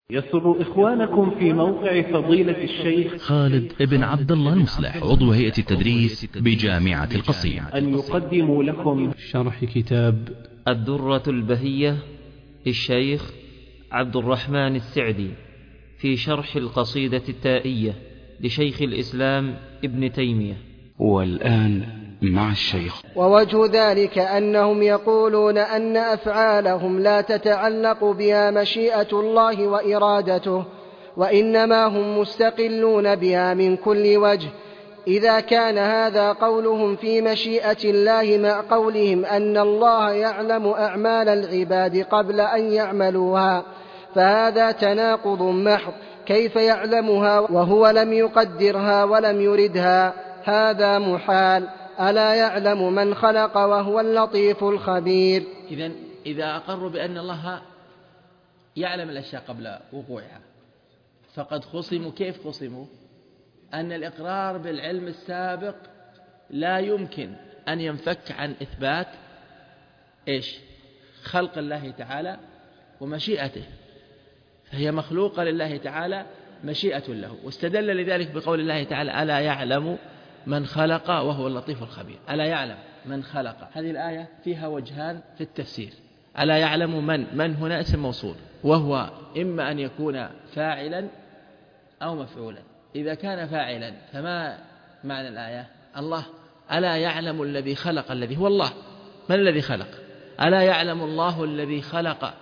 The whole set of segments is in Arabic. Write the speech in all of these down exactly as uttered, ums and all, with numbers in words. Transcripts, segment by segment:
يسر إخوانكم في موقع فضيلة الشيخ خالد ابن عبد الله المصلح عضو هيئة التدريس بجامعة القصيم أن يقدموا لكم شرح كتاب الدرة البهية للشيخ عبد الرحمن السعدي في شرح القصيدة التائية لشيخ الإسلام ابن تيمية. والآن مع الشيخ. ووجه ذلك أنهم يقولون أن أفعالهم لا تتعلق بها مشيئة الله وإرادته، وإنما هم مستقلون بها من كل وجه. إذا كان هذا قولهم في مشيئة الله مع قولهم أن الله يعلم أعمال العباد قبل أن يعملوها، فهذا تناقض محض. كيف يعلمها وهو لم يقدرها ولم يردها؟ هذا محال. ألا يعلم من خلق وهو اللطيف الخبير. إذن إذا أقروا بأن الله يعلم الأشياء قبل وقوعها فقد خصموا. كيف خصموا؟ أن الإقرار بالعلم السابق لا يمكن أن ينفك عن إثبات إيش؟ خلق الله تعالى ومشيئته، فهي مخلوقة لله تعالى مشيئة له. واستدل لذلك بقول الله تعالى ألا يعلم من خلق وهو اللطيف الخبير. ألا يعلم من خلق، هذه الآية فيها وجهان في التفسير. ألا يعلم من من هنا اسم موصول، وهو إما أن يكون فاعلا أو مفعولا. إذا كان فاعلا فما معنى الآية؟ الله ألا يعلم الذي خلق، الذي هو الله. من الذي خلق؟ ألا يعلم الله الذي خلق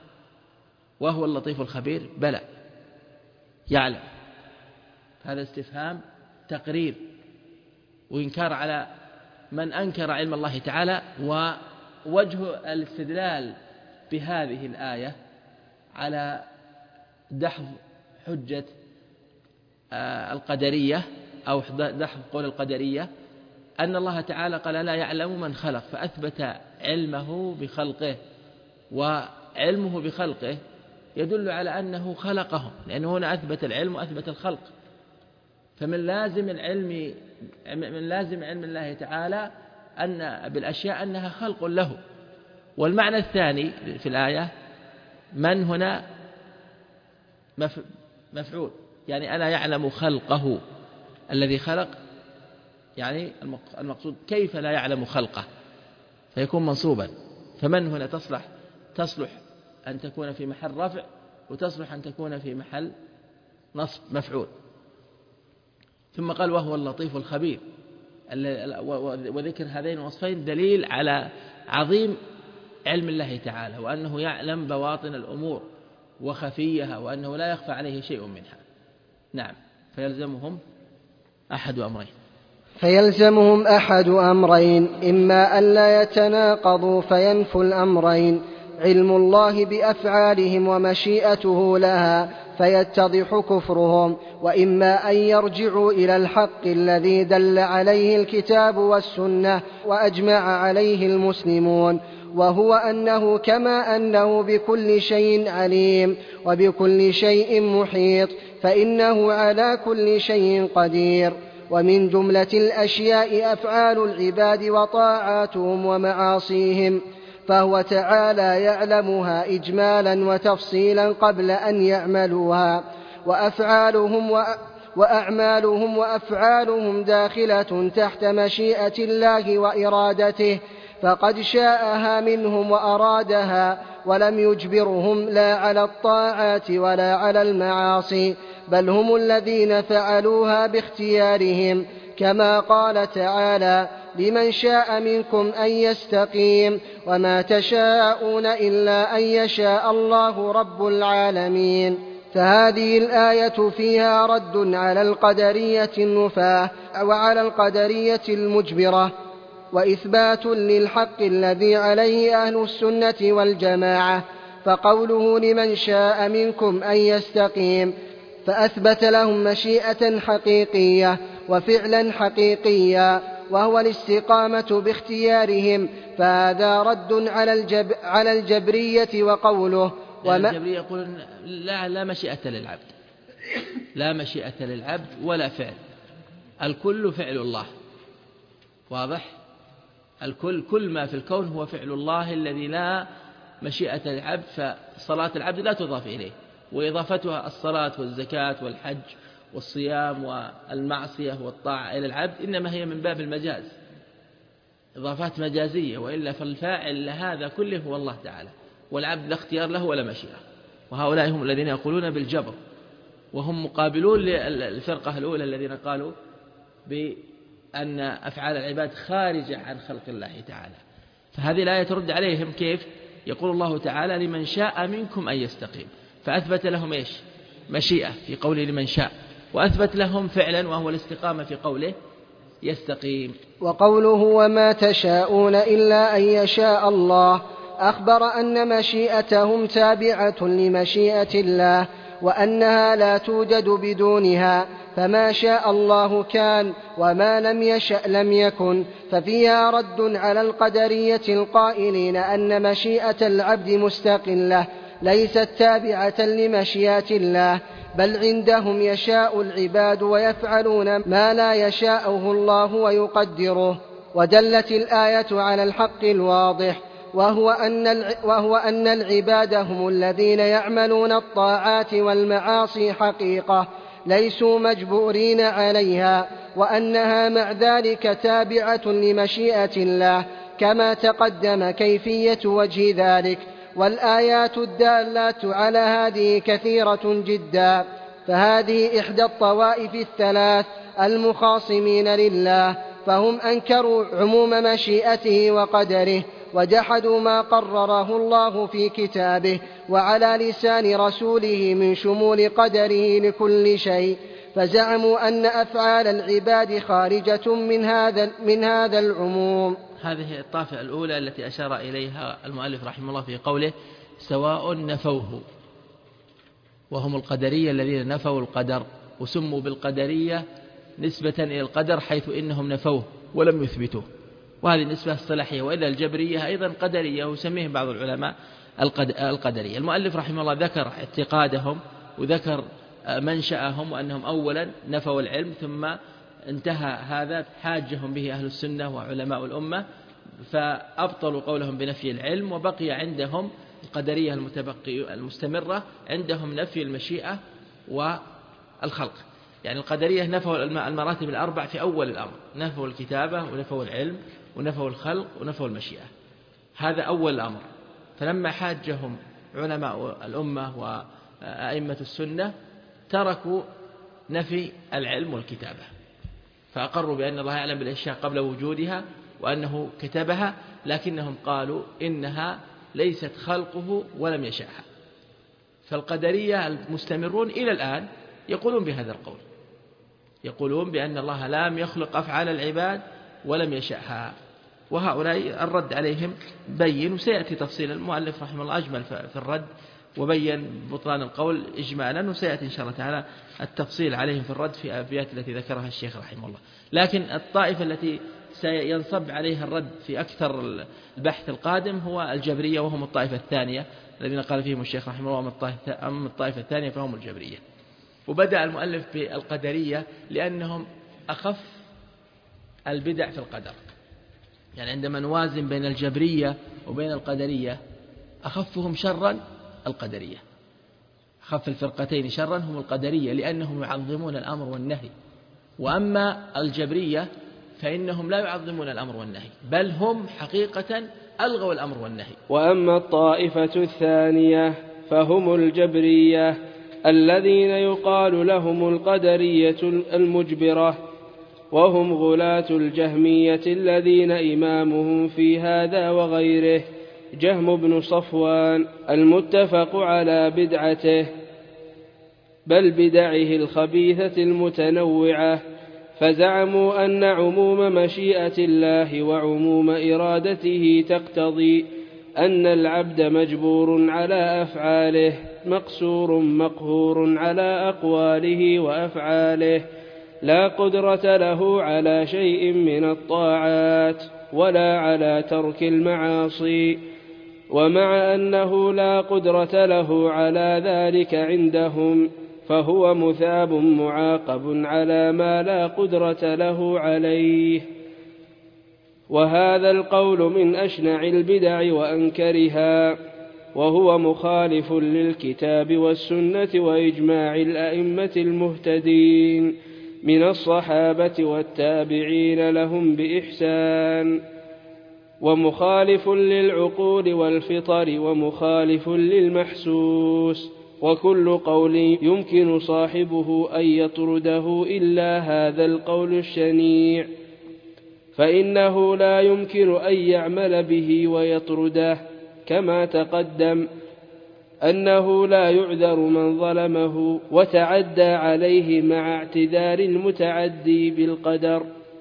وهو اللطيف الخبير؟ بلى يعلم. هذا استفهام تقرير وإنكار على من أنكر علم الله تعالى. ووجه الاستدلال بهذه الآية على دحض حجة القدرية أو دحض قول القدرية أن الله تعالى قال لا يعلم من خلق، فأثبت علمه بخلقه، وعلمه بخلقه يدل على أنه خلقهم، لأنه هنا أثبت العلم وأثبت الخلق. فمن لازم العلم من لازم علم الله تعالى أن بالأشياء أنها خلق له. والمعنى الثاني في الآية من هنا مفعول، يعني ألا يعلم خلقه الذي خلق، يعني المقصود كيف لا يعلم خلقه، فيكون منصوبا. فمن هنا تصلح تصلح أن تكون في محل رفع، وتصلح أن تكون في محل نصب مفعول. ثم قال وهو اللطيف الخبير، وذكر هذين الوصفين دليل على عظيم علم الله تعالى، وأنه يعلم بواطن الأمور وخفيها، وأنه لا يخفى عليه شيء منها. نعم. فيلزمهم أحد أمرين فيلزمهم أحد أمرين إما أن لا يتناقضوا فينفوا الأمرين: علم الله بأفعالهم ومشيئته لها فيتضح كفرهم، وإما أن يرجعوا إلى الحق الذي دل عليه الكتاب والسنة وأجمع عليه المسلمون، وهو أنه كما أنه بكل شيء عليم وبكل شيء محيط فإنه على كل شيء قدير. ومن جملة الأشياء أفعال العباد وطاعاتهم ومعاصيهم، فهو تعالى يعلمها إجمالا وتفصيلا قبل أن يعملوها. وأفعالهم وأعمالهم وأفعالهم داخلة تحت مشيئة الله وإرادته، فقد شاءها منهم وأرادها، ولم يجبرهم لا على الطاعات ولا على المعاصي، بل هم الذين فعلوها باختيارهم، كما قال تعالى: لمن شاء منكم أن يستقيم وما تشاءون إلا أن يشاء الله رب العالمين. فهذه الآية فيها رد على القدرية النفاة وعلى القدرية المجبرة، وإثبات للحق الذي عليه أهل السنة والجماعة. فقوله لمن شاء منكم أن يستقيم فأثبت لهم مشيئة حقيقية وفعلا حقيقيا، وهو الاستقامة باختيارهم، فهذا رد على, الجب على الجبرية. وقوله وما الجبرية يقولون لا, لا مشيئة للعبد، لا مشيئة للعبد ولا فعل، الكل فعل الله. واضح؟ الكل كل ما في الكون هو فعل الله الذي لا مشيئة للعبد، فصلاة العبد لا تضاف إليه، وإضافتها الصلاة والزكاة والحج والصيام والمعصية والطاعة إلى العبد إنما هي من باب المجاز، إضافات مجازية، وإلا فالفاعل لهذا كله هو الله تعالى، والعبد لا اختيار له ولا مشيئة. وهؤلاء هم الذين يقولون بالجبر، وهم مقابلون للفرقة الأولى الذين قالوا بأن أفعال العباد خارجة عن خلق الله تعالى. فهذه الآية ترد عليهم كيف؟ يقول الله تعالى لمن شاء منكم أن يستقيم، فأثبت لهم إيش؟ مشيئة في قوله لمن شاء، وأثبت لهم فعلا وهو الاستقامة في قوله يستقيم. وقوله وما تشاءون إلا أن يشاء الله أخبر أن مشيئتهم تابعة لمشيئة الله، وأنها لا توجد بدونها، فما شاء الله كان وما لم يشأ لم يكن، ففيها رد على القدرية القائلين أن مشيئة العبد مستقلة ليست تابعة لمشيئة الله، بل عندهم يشاء العباد ويفعلون ما لا يشاءه الله ويقدره. ودلت الآية على الحق الواضح، وهو أن, وهو أن العباد هم الذين يعملون الطاعات والمعاصي حقيقة، ليسوا مجبورين عليها، وأنها مع ذلك تابعة لمشيئة الله، كما تقدم كيفية وجه ذلك. والآيات الدالات على هذه كثيرة جدا، فهذه إحدى الطوائف الثلاث المخاصمين لله، فهم أنكروا عموم مشيئته وقدره، وجحدوا ما قرره الله في كتابه وعلى لسان رسوله من شمول قدره لكل شيء، فزعموا أن أفعال العباد خارجة من هذا, من هذا العموم. هذه الطائفة الأولى التي أشار إليها المؤلف رحمه الله في قوله سواء نفوه، وهم القدرية الذين نفوا القدر، وسموا بالقدرية نسبة إلى القدر حيث إنهم نفوه ولم يثبتوه، وهذه النسبة الصلاحية. وإذا الجبرية أيضا قدرية، وسميهم بعض العلماء القدرية. المؤلف رحمه الله ذكر اعتقادهم وذكر منشأهم، وأنهم أولا نفوا العلم، ثم انتهى هذا حاجهم به أهل السنة وعلماء الأمة، فأبطلوا قولهم بنفي العلم، وبقي عندهم القدرية المتبقية المستمرة، عندهم نفي المشيئة والخلق. يعني القدرية نفوا المراتب الأربع في أول الأمر، نفوا الكتابة ونفوا العلم ونفوا الخلق ونفوا المشيئة، هذا أول الأمر. فلما حاجهم علماء الأمة وأئمة السنة تركوا نفي العلم والكتابة، فأقروا بأن الله يعلم بالأشياء قبل وجودها وأنه كتبها، لكنهم قالوا إنها ليست خلقه ولم يشاءها. فالقدرية المستمرون إلى الآن يقولون بهذا القول، يقولون بأن الله لم يخلق أفعال العباد ولم يشاءها، وهؤلاء الرد عليهم بين، وسيأتي تفصيل. المؤلف رحمه الله أجمل في الرد وبين بطلان القول إجمالا، وسيأتي إن شاء الله تعالى التفصيل عليهم في الرد في الأبيات التي ذكرها الشيخ رحمه الله. لكن الطائفة التي سينصب عليها الرد في أكثر البحث القادم هو الجبرية، وهم الطائفة الثانية الذين قال فيهم الشيخ رحمه الله أما الطائفة الثانية فهم الجبرية. وبدأ المؤلف بالقدرية لأنهم أخف البدع في القدر، يعني عندما نوازن بين الجبرية وبين القدرية أخفهم شرا القدرية، أخف الفرقتين شرا هم القدرية لأنهم يعظمون الأمر والنهي، وأما الجبرية فإنهم لا يعظمون الأمر والنهي، بل هم حقيقة ألغوا الأمر والنهي. وأما الطائفة الثانية فهم الجبرية الذين يقال لهم القدرية المجبرة، وهم غلاة الجهمية الذين إمامهم في هذا وغيره جهم بن صفوان المتفق على بدعته، بل بدعه الخبيثة المتنوعة، فزعموا أن عموم مشيئة الله وعموم إرادته تقتضي أن العبد مجبور على أفعاله مقصور مقهور على أقواله وأفعاله، لا قدرة له على شيء من الطاعات ولا على ترك المعاصي، ومع أنه لا قدرة له على ذلك عندهم فهو مثاب معاقب على ما لا قدرة له عليه. وهذا القول من أشنع البدع وأنكرها، وهو مخالف للكتاب والسنة وإجماع الأئمة المهتدين من الصحابة والتابعين لهم بإحسان، ومخالف للعقول والفطر، ومخالف للمحسوس، وكل قول يمكن صاحبه أن يطرده إلا هذا القول الشنيع، فإنه لا يمكن أن يعمل به ويطرده، كما تقدم أنه لا يعذر من ظلمه وتعدى عليه مع اعتذار المتعدي بالقدر،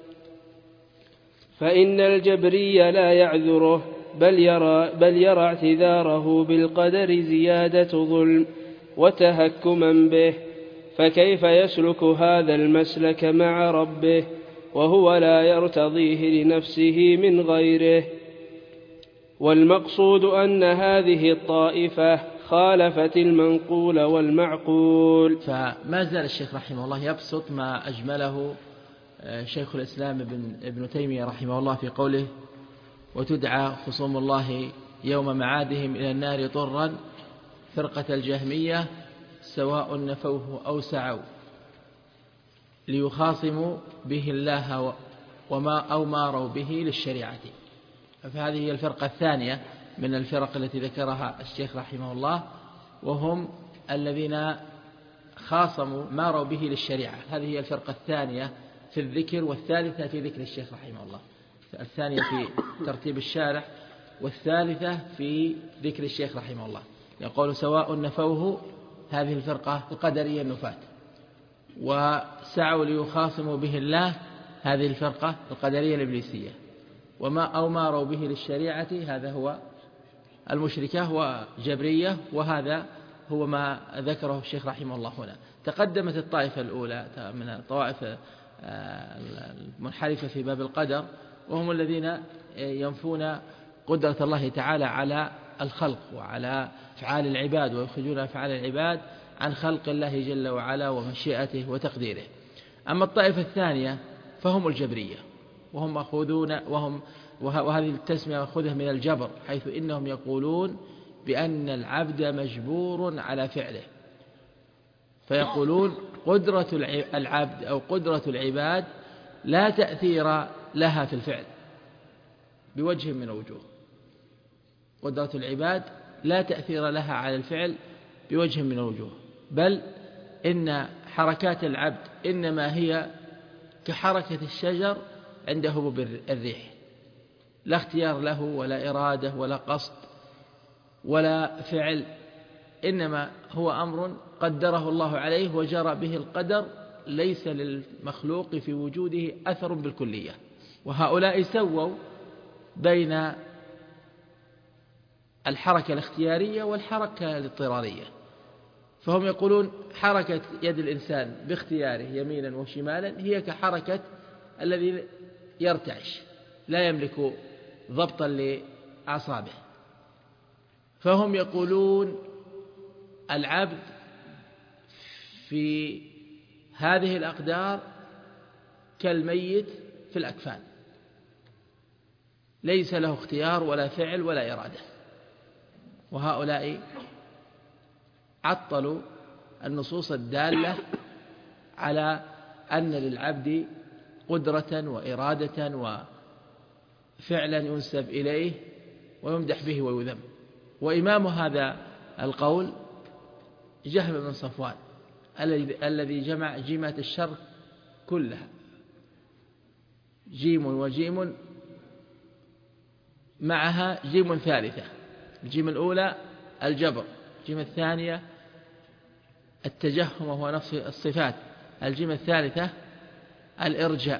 فإن الجبري لا يعذره بل يرى, بل يرى اعتذاره بالقدر زيادة ظلم وتهكما به، فكيف يسلك هذا المسلك مع ربه وهو لا يرتضيه لنفسه من غيره؟ والمقصود أن هذه الطائفة خالفت المنقول والمعقول. فما زال الشيخ رحمه الله يبسط ما أجمله شيخ الإسلام ابن, ابن تيمية رحمه الله في قوله: وتدعى خصوم الله يوم معادهم إلى النار طرا فرقة الجهمية سواء نفوه أو سعوا ليخاصموا به الله وما أو ماروا به للشريعة. فهذه هي الفرقة الثانية من الفرق التي ذكرها الشيخ رحمه الله، وهم الذين خاصموا ماروا به للشريعة. هذه هي الفرقة الثانية في الذكر، والثالثة في ذكر الشيخ رحمه الله، الثانية في ترتيب الشارح، والثالثة في ذكر الشيخ رحمه الله. يقول: سواء نفوه، هذه الفرقة القدرية النفاة، وسعوا ليخاصموا به الله، هذه الفرقة القدرية الإبليسية، وما أو ماروا به للشريعة، هذا هو المشركة وجبرية، وهذا هو ما ذكره الشيخ رحمه الله هنا. تقدمت الطائفة الأولى من الطوائف المنحرفة في باب القدر، وهم الذين ينفون قدرة الله تعالى على الخلق وعلى أفعال العباد، ويخرجون أفعال العباد عن خلق الله جل وعلا ومشيئته وتقديره. أما الطائفة الثانية فهم الجبرية، وهم مأخوذون وهم وهذه التسمية مأخوذة من الجبر، حيث إنهم يقولون بأن العبد مجبور على فعله، فيقولون قدرة العبد أو قدرة العباد لا تأثير لها في الفعل بوجه من الوجوه. قدرة العباد لا تأثير لها على الفعل بوجه من الوجوه، بل إن حركات العبد إنما هي كحركة الشجر عند هبوب الريح، لا اختيار له ولا إرادة ولا قصد ولا فعل، إنما هو أمر قدره الله عليه وجرى به القدر، ليس للمخلوق في وجوده أثر بالكلية. وهؤلاء سووا بين الحركة الاختيارية والحركة الاضطرارية، فهم يقولون حركة يد الإنسان باختياره يمينا وشمالا هي كحركة الذي يرتعش لا يملك ضبطا لأعصابه، فهم يقولون العبد في هذه الأقدار كالميت في الأكفان، ليس له اختيار ولا فعل ولا إرادة. وهؤلاء عطلوا النصوص الدالة على أن للعبد قدرة وإرادة وفعلا ينسب إليه ويمدح به ويذم. وإمام هذا القول جهم بن صفوان الذي جمع جيمات الشر كلها، جيم وجيم معها جيم ثالثة. الجيم الأولى الجبر، الجيم الثانية التجهم وهو نفس الصفات، الجيم الثالثة الإرجاء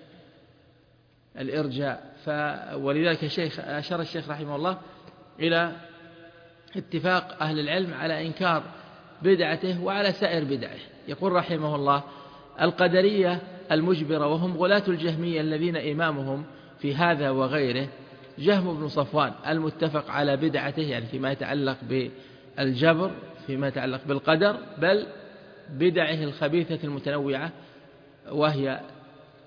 الإرجاء ولذلك الشيخ أشار الشيخ رحمه الله إلى اتفاق أهل العلم على إنكار بدعته وعلى سائر بدعه. يقول رحمه الله: القدرية المجبرة وهم غلاة الجهمية الذين إمامهم في هذا وغيره جهم بن صفوان المتفق على بدعته، يعني فيما يتعلق بالجبر، فيما يتعلق بالقدر، بل بدعه الخبيثة المتنوعة، وهي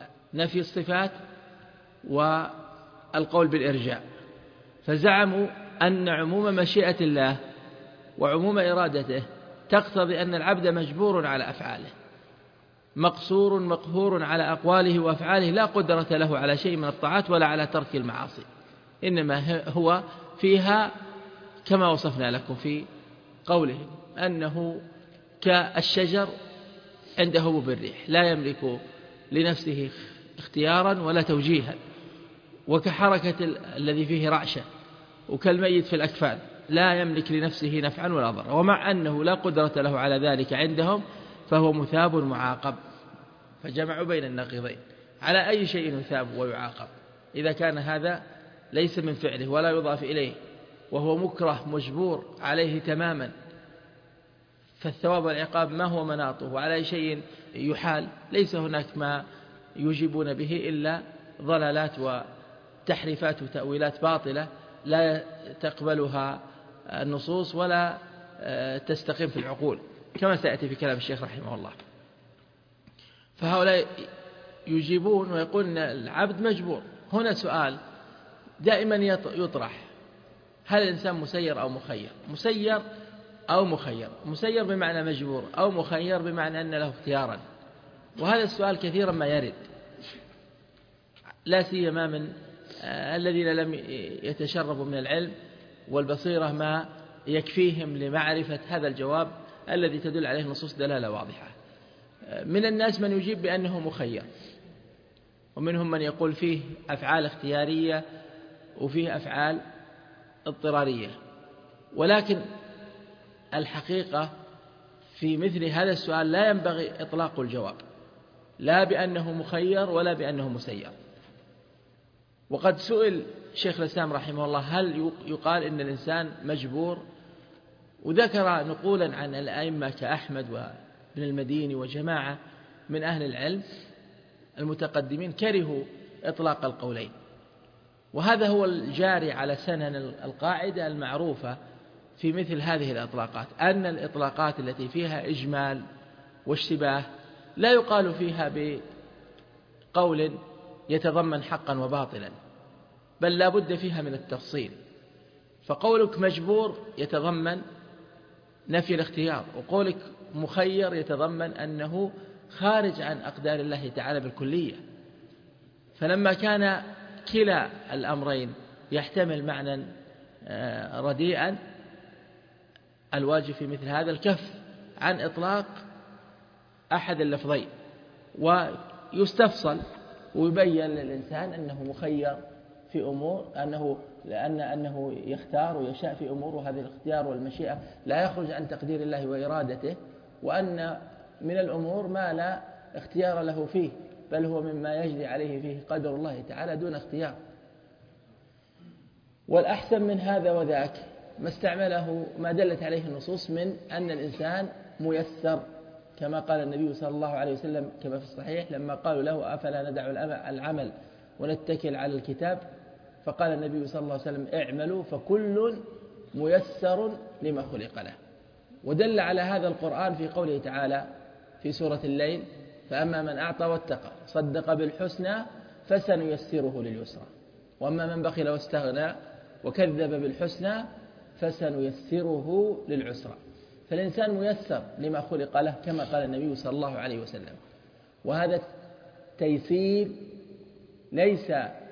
نفي الصفات والقول بالإرجاء. فزعموا أن عموم مشيئة الله وعموم إرادته تقتضي أن العبد مجبور على أفعاله، مقصور مقهور على أقواله وأفعاله، لا قدرة له على شيء من الطاعات ولا على ترك المعاصي، إنما هو فيها كما وصفنا لكم في قوله أنه كالشجر عند هبوب الريح لا يملك لنفسه اختيارا ولا توجيها، وكحركة الذي فيه رعشة، وكالميت في الأكفان لا يملك لنفسه نفعا ولا ضرا، ومع أنه لا قدرة له على ذلك عندهم فهو مثاب معاقب. فجمعوا بين النقيضين، على أي شيء يثاب ويعاقب إذا كان هذا ليس من فعله ولا يضاف إليه وهو مكره مجبور عليه تماما، فالثواب والعقاب ما هو مناطه، وعلى أي شيء يحال ليس هناك ما يجيبون به إلا ضلالات وتحريفات وتأويلات باطلة لا تقبلها النصوص ولا تستقيم في العقول، كما سيأتي في كلام الشيخ رحمه الله. فهؤلاء يجيبون ويقولون العبد مجبور. هنا سؤال دائما يطرح: هل الإنسان مسير أو مخير؟ مسير أو مخير؟ مسير بمعنى مجبور، أو مخير بمعنى أن له اختيارا. وهذا السؤال كثيرا ما يرد، لا سيما من الذين لم يتشربوا من العلم والبصيرة ما يكفيهم لمعرفة هذا الجواب الذي تدل عليه النصوص دلالة واضحة. من الناس من يجيب بأنه مخير، ومنهم من يقول فيه أفعال اختيارية وفيه أفعال اضطرارية، ولكن الحقيقة في مثل هذا السؤال لا ينبغي إطلاق الجواب، لا بأنه مخير ولا بأنه مسير. وقد سئل شيخ الإسلام رحمه الله هل يقال إن الإنسان مجبور، وذكر نقولا عن الأئمة كأحمد وابن المديني وجماعة من أهل العلم المتقدمين كرهوا إطلاق القولين. وهذا هو الجاري على سنن القاعدة المعروفة في مثل هذه الإطلاقات، أن الإطلاقات التي فيها إجمال واشتباه لا يقال فيها بقول يتضمن حقا وباطلا، بل لا بد فيها من التفصيل. فقولك مجبور يتضمن نفي الاختيار، وقولك مخير يتضمن أنه خارج عن أقدار الله تعالى بالكلية. فلما كان كلا الأمرين يحتمل معنى رديئا، الواجب في مثل هذا الكف عن إطلاق أحد اللفظين، ويستفصل ويبين للإنسان أنه مخير في أمور، أنه لأن أنه يختار ويشاء في أمور، وهذه الاختيار والمشيئة لا يخرج عن تقدير الله وإرادته، وأن من الأمور ما لا اختيار له فيه، بل هو مما يجري عليه فيه قدر الله تعالى دون اختيار. والأحسن من هذا وذاك ما استعمله ما دلت عليه النصوص من أن الإنسان ميسر، كما قال النبي صلى الله عليه وسلم كما في الصحيح لما قالوا له أفلا ندع العمل ونتكل على الكتاب، فقال النبي صلى الله عليه وسلم اعملوا فكل ميسر لما خلق له. ودل على هذا القرآن في قوله تعالى في سورة الليل: فأما من أعطى واتقى صدق بالحسنى فسنيسره لليسرى، وأما من بخل واستغنى وكذب بالحسنى فسنيسره للعسرى. فالإنسان ميسر لما خلق له كما قال النبي صلى الله عليه وسلم. وهذا التيسير ليس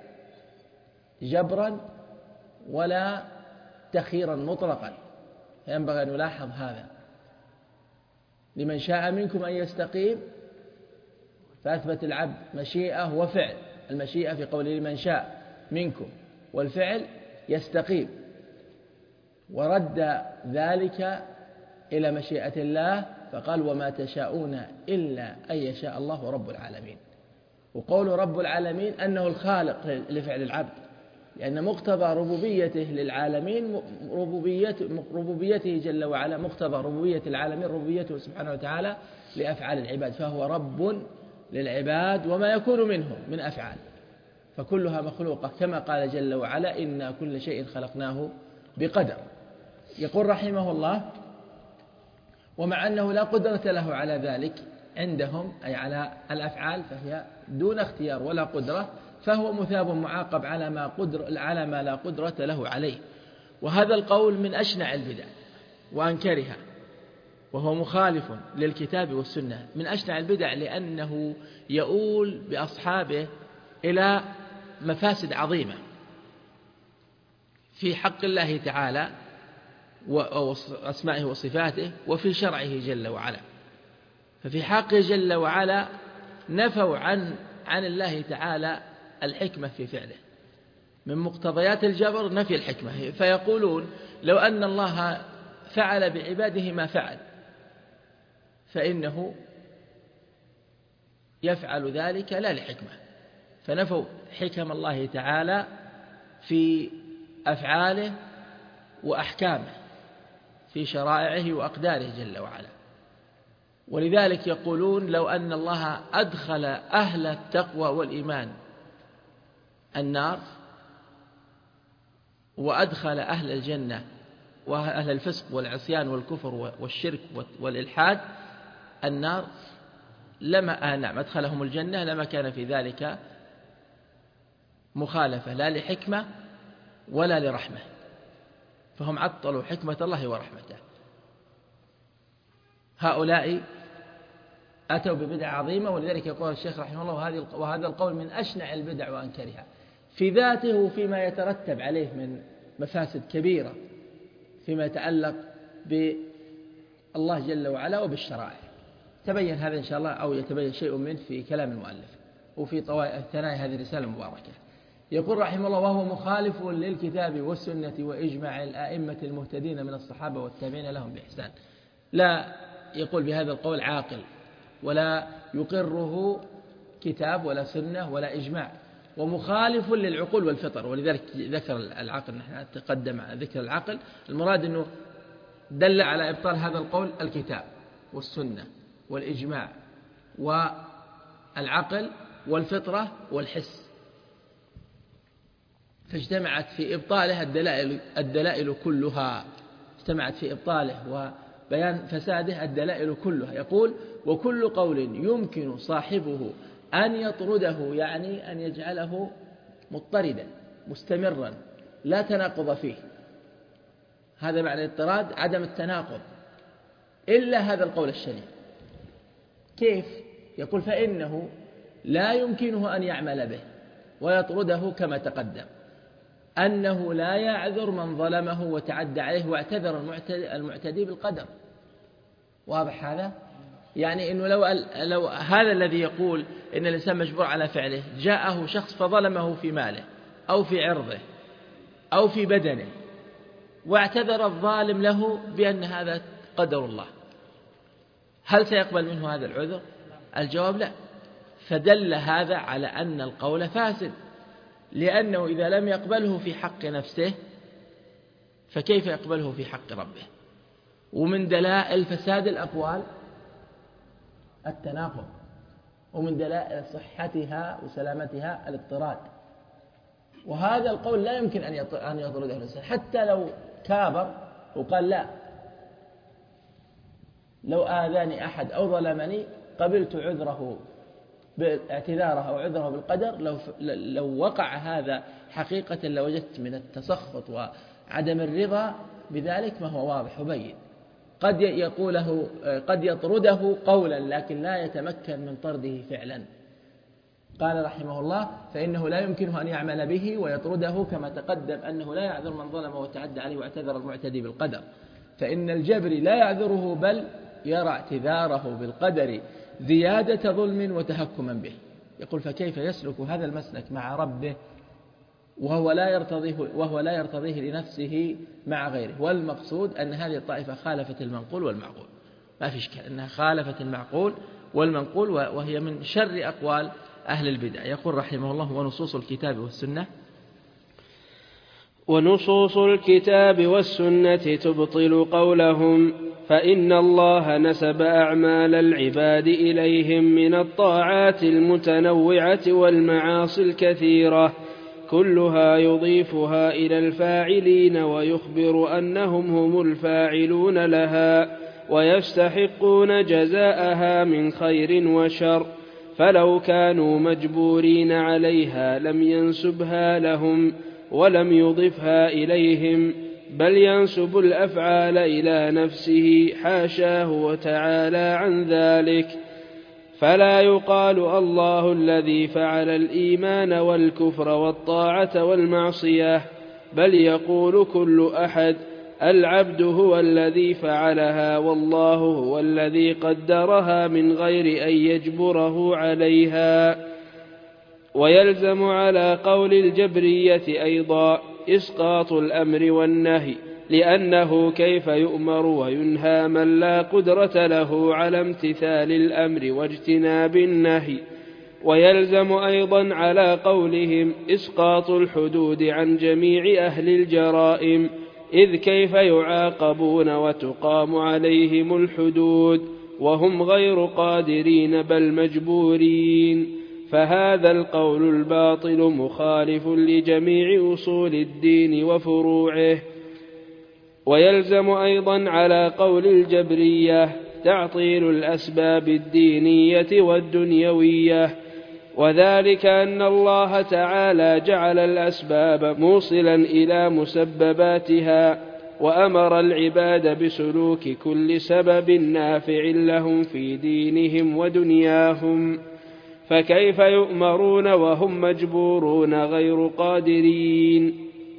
جبرا ولا تخيرا مطلقا، ينبغي أن نلاحظ هذا. لمن شاء منكم أن يستقيم، فأثبت العبد مشيئة وفعل. المشيئة في قوله لمن شاء منكم، والفعل يستقيم، ورد ذلك إلى مشيئة الله فقال: وما تشاءون إلا أن يشاء الله رب العالمين. وقول رب العالمين أنه الخالق لفعل العبد، لأن مقتضى ربوبيته للعالمين ربوبيته, ربوبيته جل وعلا، مقتضى ربوبية العالمين ربوبيته سبحانه وتعالى لأفعال العباد، فهو رب للعباد وما يكون منهم من أفعال، فكلها مخلوقة كما قال جل وعلا: إنا كل شيء خلقناه بقدر. يقول رحمه الله: ومع أنه لا قدرة له على ذلك عندهم، أي على الأفعال، فهي دون اختيار ولا قدرة، فهو مثاب معاقب على ما, قدر على ما لا قدرة له عليه. وهذا القول من أشنع البدع وأنكرها، وهو مخالف للكتاب والسنة، من أشنع البدع لأنه يؤول بأصحابه إلى مفاسد عظيمة في حق الله تعالى وأسمائه وصفاته وفي شرعه جل وعلا. ففي حقه جل وعلا نفوا عن عن الله تعالى الحكمة في فعله، من مقتضيات الجبر نفي الحكمة، فيقولون لو أن الله فعل بعباده ما فعل فإنه يفعل ذلك لا لحكمة، فنفوا حكم الله تعالى في أفعاله وأحكامه في شرائعه وأقداره جل وعلا. ولذلك يقولون لو أن الله أدخل أهل التقوى والإيمان النار وأدخل أهل الجنة وأهل الفسق والعصيان والكفر والشرك والإلحاد النار لما آه نعم أدخلهم الجنة لما كان في ذلك مخالفة لا لحكمة ولا لرحمة، فهم عطلوا حكمة الله ورحمته. هؤلاء أتوا ببدع عظيمة، ولذلك يقول الشيخ رحمه الله وهذا القول من أشنع البدع وأنكرها في ذاته وفيما يترتب عليه من مفاسد كبيرة فيما يتعلق بالله جل وعلا وبالشرائع. تبين هذا إن شاء الله أو يتبين شيء منه في كلام المؤلف وفي ثنايا هذه الرسالة المباركة. يقول رحمه الله وهو مخالف للكتاب والسنة وإجماع الآئمة المهتدين من الصحابة والتابعين لهم بإحسان. لا يقول بهذا القول عاقل ولا يقره كتاب ولا سنة ولا إجماع، ومخالف للعقول والفطر. ولذلك ذكر العقل، نحن تقدم ذكر العقل، المراد أنه دل على إبطال هذا القول الكتاب والسنة والإجماع والعقل والفطرة والحس، فاجتمعت في إبطاله الدلائل, الدلائل كلها اجتمعت في إبطاله وبيان فساده الدلائل كلها. يقول وكل قول يمكن صاحبه أن يطرده، يعني أن يجعله مضطردا مستمرا لا تناقض فيه، هذا معنى الاضطراد عدم التناقض، إلا هذا القول الشنيع. كيف؟ يقول فإنه لا يمكنه أن يعمل به ويطرده كما تقدم، أنه لا يعذر من ظلمه وتعدى عليه واعتذر المعتدي بالقدر. واضح هذا؟ يعني إنه لو, لو هذا الذي يقول إن الإنسان مجبور على فعله جاءه شخص فظلمه في ماله أو في عرضه أو في بدنه واعتذر الظالم له بأن هذا قدر الله، هل سيقبل منه هذا العذر؟ الجواب لا. فدل هذا على أن القول فاسد، لأنه إذا لم يقبله في حق نفسه فكيف يقبله في حق ربه؟ ومن دلائل فساد الأقوال التناقض، ومن دلائل صحتها وسلامتها الاضطراد. وهذا القول لا يمكن أن يطرده الإنسان حتى لو كابر وقال لا، لو آذاني أحد أو ظلمني قبلت عذره باعتذاره أو عذره بالقدر، لو, لو وقع هذا حقيقة لوجدت من التسخط وعدم الرضا بذلك ما هو واضح وبين. قد يقوله قد يطرده قولا لكن لا يتمكن من طرده فعلا. قال رحمه الله فإنه لا يمكنه أن يعمل به ويطرده كما تقدم أنه لا يعذر من ظلم وتعدى عليه واعتذر المعتدي بالقدر، فإن الجبري لا يعذره بل يرى اعتذاره بالقدر زيادة ظلم وتهكما به. يقول فكيف يسلك هذا المسلك مع ربه وهو لا يرتضيه وهو لا يرتضيه لنفسه مع غيره؟ والمقصود أن هذه الطائفة خالفت المنقول والمعقول، ما في إشكال أنها خالفت المعقول والمنقول، وهي من شر أقوال أهل البدع. يقول رحمه الله ونصوص الكتاب والسنة ونصوص الكتاب والسنة تبطل قولهم، فإن الله نسب أعمال العباد إليهم من الطاعات المتنوعة والمعاصي الكثيرة كلها يضيفها إلى الفاعلين ويخبر أنهم هم الفاعلون لها ويستحقون جزاءها من خير وشر، فلو كانوا مجبورين عليها لم ينسبها لهم ولم يضفها إليهم، بل ينسب الأفعال إلى نفسه حاشاه وتعالى عن ذلك. فلا يقال الله الذي فعل الإيمان والكفر والطاعة والمعصية، بل يقول كل أحد العبد هو الذي فعلها والله هو الذي قدرها من غير أن يجبره عليها. ويلزم على قول الجبرية أيضا إسقاط الأمر والنهي، لأنه كيف يؤمر وينهى من لا قدرة له على امتثال الأمر واجتناب النهي. ويلزم أيضا على قولهم إسقاط الحدود عن جميع أهل الجرائم، إذ كيف يعاقبون وتقام عليهم الحدود وهم غير قادرين بل مجبورين، فهذا القول الباطل مخالف لجميع أصول الدين وفروعه. ويلزم أيضا على قول الجبرية تعطيل الأسباب الدينية والدنيوية، وذلك أن الله تعالى جعل الأسباب موصلا إلى مسبباتها، وأمر العباد بسلوك كل سبب نافع لهم في دينهم ودنياهم، فكيف يؤمرون وهم مجبورون غير قادرين؟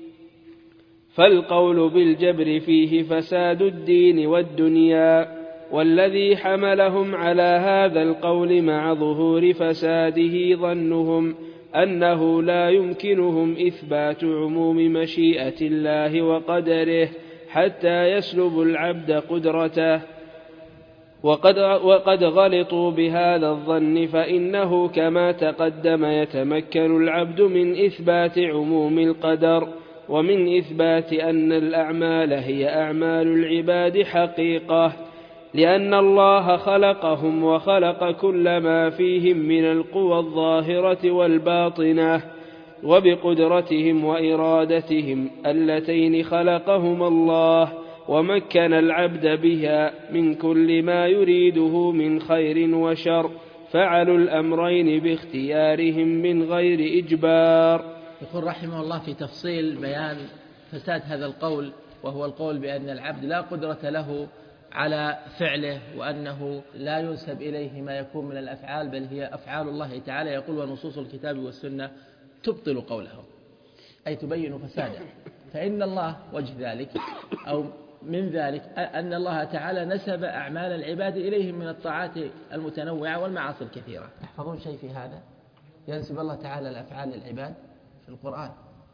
فالقول بالجبر فيه فساد الدين والدنيا، والذي حملهم على هذا القول مع ظهور فساده ظنهم أنه لا يمكنهم إثبات عموم مشيئة الله وقدره حتى يسلب العبد قدرته، وقد, وقد غلطوا بهذا الظن، فإنه كما تقدم يتمكن العبد من إثبات عموم القدر ومن إثبات أن الأعمال هي أعمال العباد حقيقة، لأن الله خلقهم وخلق كل ما فيهم من القوى الظاهرة والباطنة، وبقدرتهم وإرادتهم اللتين خلقهما الله ومكن العبد بها من كل ما يريده من خير وشر، فعلوا الأمرين باختيارهم من غير إجبار. يقول رحمه الله في تفصيل بيان فساد هذا القول، وهو القول بأن العبد لا قدرة له على فعله، وأنه لا ينسب إليه ما يكون من الأفعال، بل هي أفعال الله تعالى. يقول ونصوص الكتاب والسنة تبطل قوله، أي تبين فساده. فإن الله وجه ذلك أو من ذلك أن الله تعالى نسب أعمال العباد إليهم من الطاعات المتنوعة والمعاصي الكثيرة. تحفظون شيء في هذا؟ ينسب الله تعالى الأفعال للعباد في القرآن.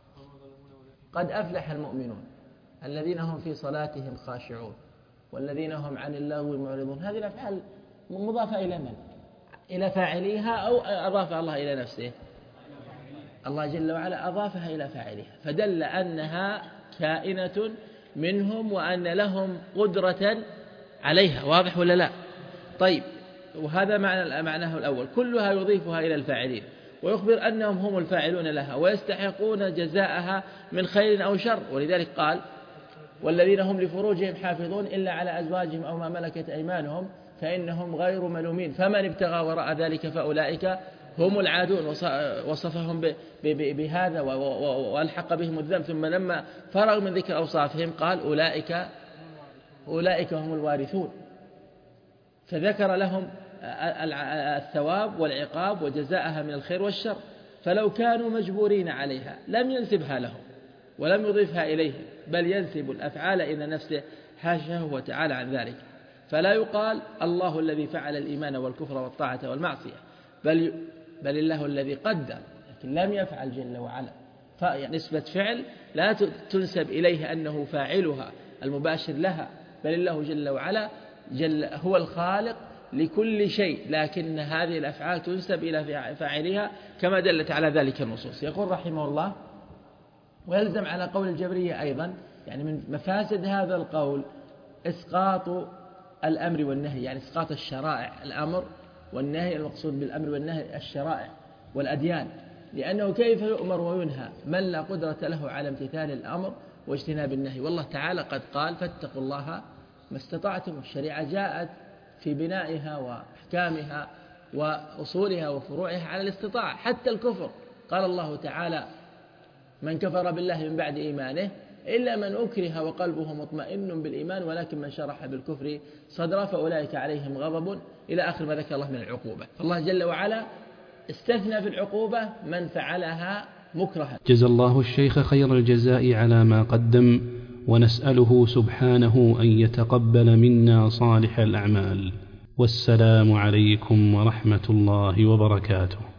قد أفلح المؤمنون الذين هم في صلاتهم خاشعون والذين هم عن اللغو معرضون. هذه الأفعال مضافة إلى من؟ إلى فاعليها أو أضافها الله إلى نفسه؟ الله جل وعلا أضافها إلى فاعلها، فدل أنها كائنة منهم وأن لهم قدرة عليها. واضح ولا لا؟ طيب، وهذا معنى معناه الأول، كلها يضيفها إلى الفاعلين، ويخبر أنهم هم الفاعلون لها ويستحقون جزاءها من خير أو شر. ولذلك قال والذين هم لفروجهم حافظون إلا على أزواجهم أو ما ملكت أيمانهم فإنهم غير ملومين، فمن ابتغى وراء ذلك فأولئك هم العادون. وصفهم بهذا والحق بهم الذنب، ثم لما فرغ من ذكر أوصافهم قال أولئك أولئك هم الوارثون، فذكر لهم الثواب والعقاب وجزاءها من الخير والشر. فلو كانوا مجبورين عليها لم ينسبها لهم ولم يضيفها إليهم، بل ينسب الأفعال إلى نفسه حاشاه وتعالى عن ذلك. فلا يقال الله الذي فعل الإيمان والكفر والطاعة والمعصية، بل بل الله الذي قدر، لكن لم يفعل جل وعلا. فنسبة فعل لا تنسب إليه أنه فاعلها المباشر لها، بل الله جل وعلا جل هو الخالق لكل شيء، لكن هذه الأفعال تنسب إلى فاعلها كما دلت على ذلك النصوص. يقول رحمه الله ويلزم على قول الجبرية أيضا، يعني من مفاسد هذا القول إسقاط الأمر والنهي، يعني إسقاط الشرائع، الأمر والنهي، المقصود بالأمر والنهي الشرائع والأديان، لأنه كيف يؤمر وينهى من لا قدرة له على امتثال الأمر واجتناب النهي؟ والله تعالى قد قال فاتقوا الله ما استطعتم. الشريعة جاءت في بنائها وأحكامها وأصولها وفروعها على الاستطاعة. حتى الكفر قال الله تعالى من كفر بالله من بعد إيمانه إلا من أكره وقلبه مطمئن بالإيمان ولكن من شرح بالكفر صدره فأولئك عليهم غضب إلى آخر ما ذكر الله من العقوبة. فالله جل وعلا استثنى في العقوبة من فعلها مكرها. جزا الله الشيخ خير الجزاء على ما قدم، ونسأله سبحانه أن يتقبل منا صالح الأعمال. والسلام عليكم ورحمة الله وبركاته.